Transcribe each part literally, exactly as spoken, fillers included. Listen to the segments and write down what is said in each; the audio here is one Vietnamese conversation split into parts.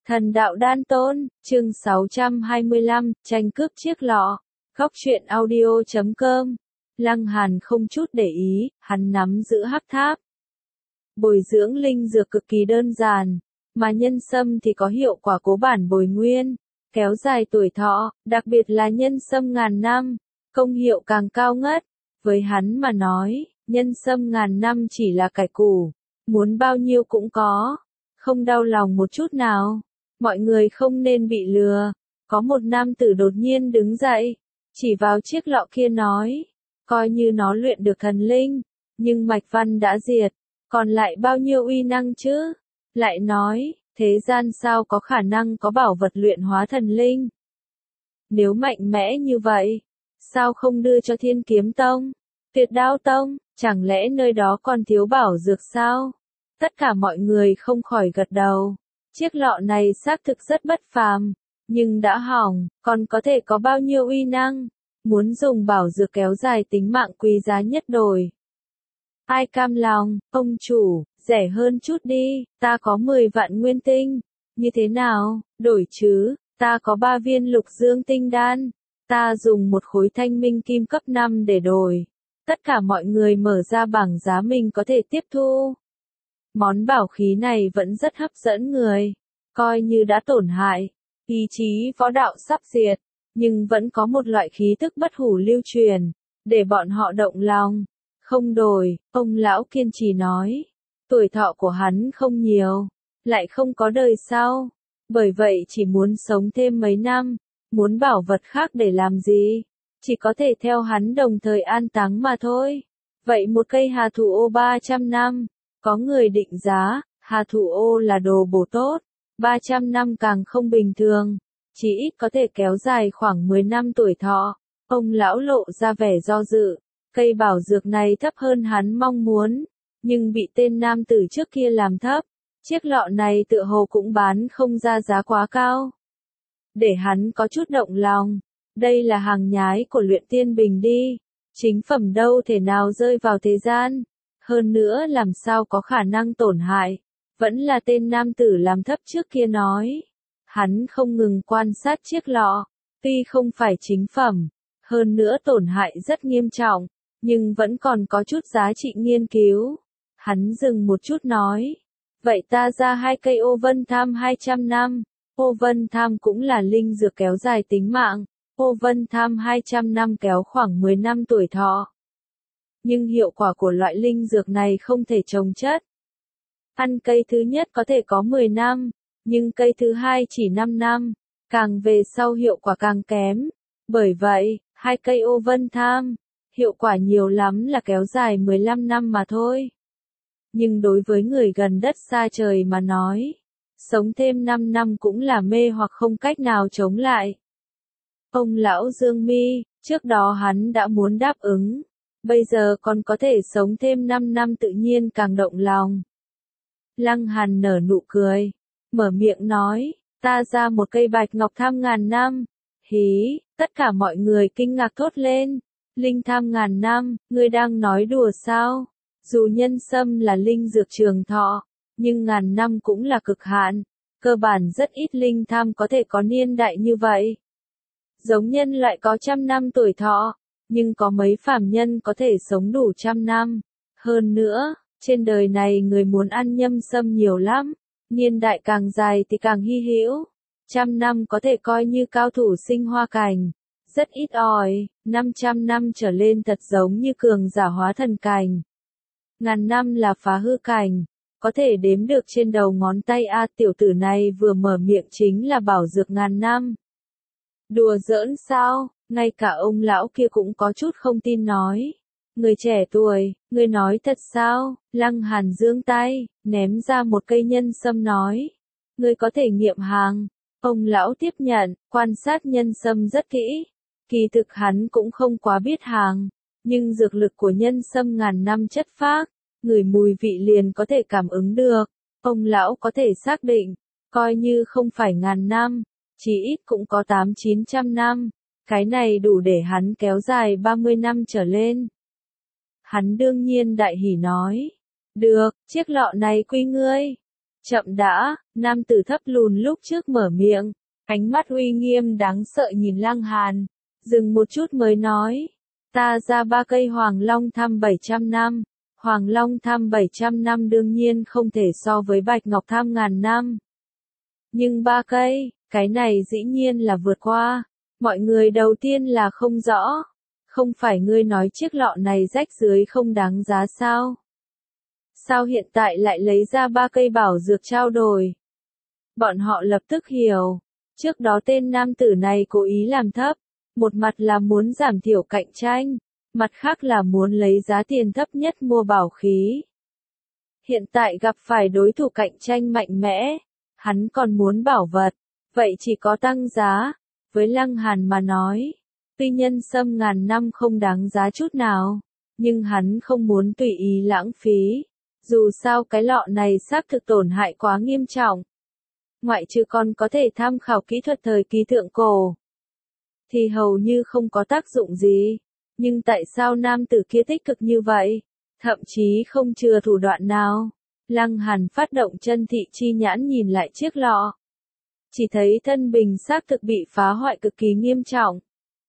Thần đạo đan tôn, chương sáu trăm hai mươi lăm, tranh cướp chiếc lọ. Góc truyện audio chấm com. Lăng Hàn không chút để ý, hắn nắm giữ hắc tháp. Bồi dưỡng linh dược cực kỳ đơn giản, mà nhân sâm thì có hiệu quả cố bản bồi nguyên, kéo dài tuổi thọ, đặc biệt là nhân sâm ngàn năm, công hiệu càng cao ngất. Với hắn mà nói, nhân sâm ngàn năm chỉ là cải củ, muốn bao nhiêu cũng có, không đau lòng một chút nào. Mọi người không nên bị lừa. Có một nam tử đột nhiên đứng dậy, chỉ vào chiếc lọ kia nói, coi như nó luyện được thần linh, nhưng mạch văn đã diệt, còn lại bao nhiêu uy năng chứ? Lại nói, thế gian sao có khả năng có bảo vật luyện hóa thần linh? Nếu mạnh mẽ như vậy, sao không đưa cho Thiên Kiếm Tông, Tuyệt Đao Tông, chẳng lẽ nơi đó còn thiếu bảo dược sao? Tất cả mọi người không khỏi gật đầu. Chiếc lọ này xác thực rất bất phàm, nhưng đã hỏng, còn có thể có bao nhiêu uy năng? Muốn dùng bảo dược kéo dài tính mạng quý giá nhất đổi. Ai cam lòng, ông chủ, rẻ hơn chút đi, ta có mười vạn nguyên tinh. Như thế nào, đổi chứ, ta có ba viên lục dương tinh đan. Ta dùng một khối thanh minh kim cấp năm để đổi. Tất cả mọi người mở ra bảng giá mình có thể tiếp thu. Món bảo khí này vẫn rất hấp dẫn người, coi như đã tổn hại, ý chí võ đạo sắp diệt, nhưng vẫn có một loại khí tức bất hủ lưu truyền, để bọn họ động lòng. Không đổi, ông lão kiên trì nói, tuổi thọ của hắn không nhiều, lại không có đời sau, bởi vậy chỉ muốn sống thêm mấy năm, muốn bảo vật khác để làm gì, chỉ có thể theo hắn đồng thời an táng mà thôi. Vậy một cây hà thủ ô ba trăm năm. Có người định giá, hà thủ ô là đồ bổ tốt, ba trăm năm càng không bình thường, chỉ ít có thể kéo dài khoảng mười năm tuổi thọ. Ông lão lộ ra vẻ do dự, cây bảo dược này thấp hơn hắn mong muốn, nhưng bị tên nam tử trước kia làm thấp, chiếc lọ này tựa hồ cũng bán không ra giá quá cao. Để hắn có chút động lòng, đây là hàng nhái của Luyện Tiên Bình đi, chính phẩm đâu thể nào rơi vào thế gian. Hơn nữa làm sao có khả năng tổn hại, vẫn là tên nam tử làm thấp trước kia nói. Hắn không ngừng quan sát chiếc lọ, tuy không phải chính phẩm, hơn nữa tổn hại rất nghiêm trọng, nhưng vẫn còn có chút giá trị nghiên cứu. Hắn dừng một chút nói, vậy ta ra hai cây ô vân tham hai trăm năm, ô vân tham cũng là linh dược kéo dài tính mạng, ô vân tham hai trăm năm kéo khoảng mười năm tuổi thọ. Nhưng hiệu quả của loại linh dược này không thể trồng chất. Ăn cây thứ nhất có thể có mười năm, nhưng cây thứ hai chỉ năm năm, càng về sau hiệu quả càng kém. Bởi vậy, hai cây ô vân tham, hiệu quả nhiều lắm là kéo dài mười lăm năm mà thôi. Nhưng đối với người gần đất xa trời mà nói, sống thêm năm năm cũng là mê hoặc không cách nào chống lại. Ông lão Dương Mi, trước đó hắn đã muốn đáp ứng. Bây giờ còn có thể sống thêm năm năm tự nhiên càng động lòng. Lăng Hàn nở nụ cười, mở miệng nói, ta ra một cây bạch ngọc tham ngàn năm. Hí, tất cả mọi người kinh ngạc thốt lên, linh tham ngàn năm, ngươi đang nói đùa sao? Dù nhân sâm là linh dược trường thọ, nhưng ngàn năm cũng là cực hạn, cơ bản rất ít linh tham có thể có niên đại như vậy. Giống nhân loại có trăm năm tuổi thọ, nhưng có mấy phàm nhân có thể sống đủ trăm năm. Hơn nữa, trên đời này người muốn ăn nhâm sâm nhiều lắm, niên đại càng dài thì càng hy hữu. Trăm năm có thể coi như cao thủ sinh hoa cảnh, rất ít ỏi, năm trăm năm trở lên thật giống như cường giả hóa thần cảnh. Ngàn năm là phá hư cảnh, có thể đếm được trên đầu ngón tay. A tiểu tử này vừa mở miệng chính là bảo dược ngàn năm. Đùa giỡn sao? Ngay cả ông lão kia cũng có chút không tin nói. Người trẻ tuổi, người nói thật sao? Lăng Hàn giương tay, ném ra một cây nhân sâm nói. Người có thể nghiệm hàng. Ông lão tiếp nhận, quan sát nhân sâm rất kỹ. Kỳ thực hắn cũng không quá biết hàng, nhưng dược lực của nhân sâm ngàn năm chất phác, ngửi mùi vị liền có thể cảm ứng được. Ông lão có thể xác định, coi như không phải ngàn năm, chỉ ít cũng có tám chín trăm năm. Cái này đủ để hắn kéo dài ba mươi năm trở lên. Hắn đương nhiên đại hỉ nói. Được, chiếc lọ này quy ngươi. Chậm đã, nam tử thấp lùn lúc trước mở miệng, ánh mắt uy nghiêm đáng sợ nhìn Lăng Hàn, dừng một chút mới nói, ta ra ba cây Hoàng Long Tham bảy trăm năm, Hoàng Long Tham bảy trăm năm đương nhiên không thể so với Bạch Ngọc Tham ngàn năm. Nhưng ba cây, cái này dĩ nhiên là vượt qua, mọi người đầu tiên là không rõ, không phải ngươi nói chiếc lọ này rách dưới không đáng giá sao? Sao hiện tại lại lấy ra ba cây bảo dược trao đổi? Bọn họ lập tức hiểu, trước đó tên nam tử này cố ý làm thấp, một mặt là muốn giảm thiểu cạnh tranh, mặt khác là muốn lấy giá tiền thấp nhất mua bảo khí. Hiện tại gặp phải đối thủ cạnh tranh mạnh mẽ, hắn còn muốn bảo vật, vậy chỉ có tăng giá. Với Lăng Hàn mà nói, tuy nhân sâm ngàn năm không đáng giá chút nào, nhưng hắn không muốn tùy ý lãng phí. Dù sao cái lọ này xác thực tổn hại quá nghiêm trọng. Ngoại trừ còn có thể tham khảo kỹ thuật thời kỳ thượng cổ, thì hầu như không có tác dụng gì. Nhưng tại sao nam tử kia tích cực như vậy? Thậm chí không chừa thủ đoạn nào. Lăng Hàn phát động chân thị chi nhãn nhìn lại chiếc lọ. Chỉ thấy thân bình xác thực bị phá hoại cực kỳ nghiêm trọng.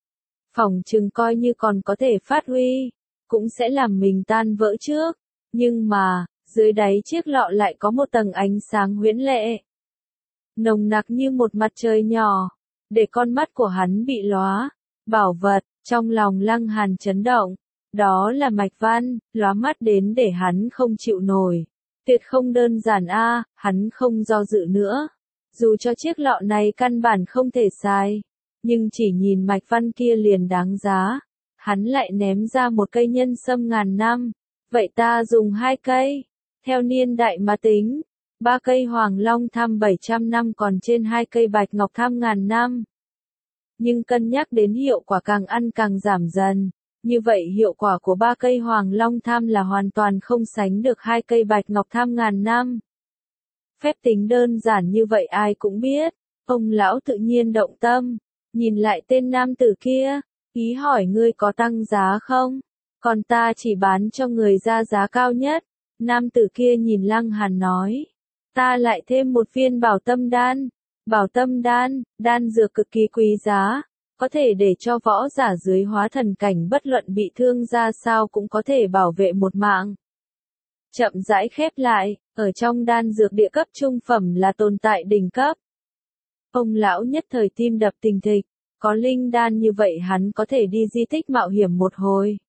Phỏng chừng coi như còn có thể phát huy, cũng sẽ làm mình tan vỡ trước. Nhưng mà, dưới đáy chiếc lọ lại có một tầng ánh sáng huyễn lệ. Nồng nặc như một mặt trời nhỏ, để con mắt của hắn bị lóa. Bảo vật, trong lòng Lăng Hàn chấn động. Đó là mạch văn, lóa mắt đến để hắn không chịu nổi. Tuyệt không đơn giản a, hắn không do dự nữa. Dù cho chiếc lọ này căn bản không thể xài, nhưng chỉ nhìn mạch văn kia liền đáng giá. Hắn lại ném ra một cây nhân sâm ngàn năm. Vậy ta dùng hai cây. Theo niên đại mà tính, ba cây Hoàng Long Tham bảy trăm năm còn trên hai cây Bạch Ngọc Tham ngàn năm. Nhưng cân nhắc đến hiệu quả càng ăn càng giảm dần, như vậy hiệu quả của ba cây Hoàng Long Tham là hoàn toàn không sánh được hai cây Bạch Ngọc Tham ngàn năm. Phép tính đơn giản như vậy ai cũng biết, ông lão tự nhiên động tâm, nhìn lại tên nam tử kia, ý hỏi ngươi có tăng giá không? Còn ta chỉ bán cho người ra giá cao nhất. Nam tử kia nhìn Lăng Hàn nói, ta lại thêm một viên bảo tâm đan. Bảo tâm đan, đan dược cực kỳ quý giá, có thể để cho võ giả dưới hóa thần cảnh bất luận bị thương ra sao cũng có thể bảo vệ một mạng. Chậm rãi khép lại, ở trong đan dược địa cấp trung phẩm là tồn tại đỉnh cấp. Ông lão nhất thời tim đập thình thịch, có linh đan như vậy hắn có thể đi di tích mạo hiểm một hồi.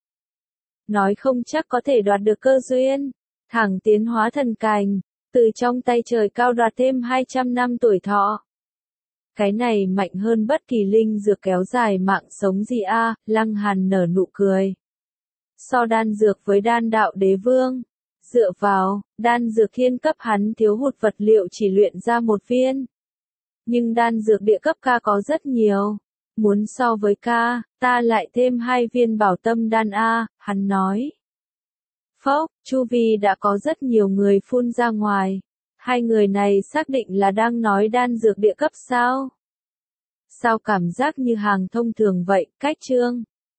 Nói không chắc có thể đoạt được cơ duyên, thẳng tiến hóa thần cảnh, từ trong tay trời cao đoạt thêm hai trăm năm tuổi thọ. Cái này mạnh hơn bất kỳ linh dược kéo dài mạng sống gì a, à, Lăng Hàn nở nụ cười. So đan dược với đan đạo đế vương, dựa vào, đan dược thiên cấp hắn thiếu hụt vật liệu chỉ luyện ra một viên. Nhưng đan dược địa cấp ca có rất nhiều. Muốn so với ca, ta lại thêm hai viên bảo tâm đan a, hắn nói. Phốc, chu vi đã có rất nhiều người phun ra ngoài. Hai người này xác định là đang nói đan dược địa cấp sao? Sao cảm giác như hàng thông thường vậy, cách chương.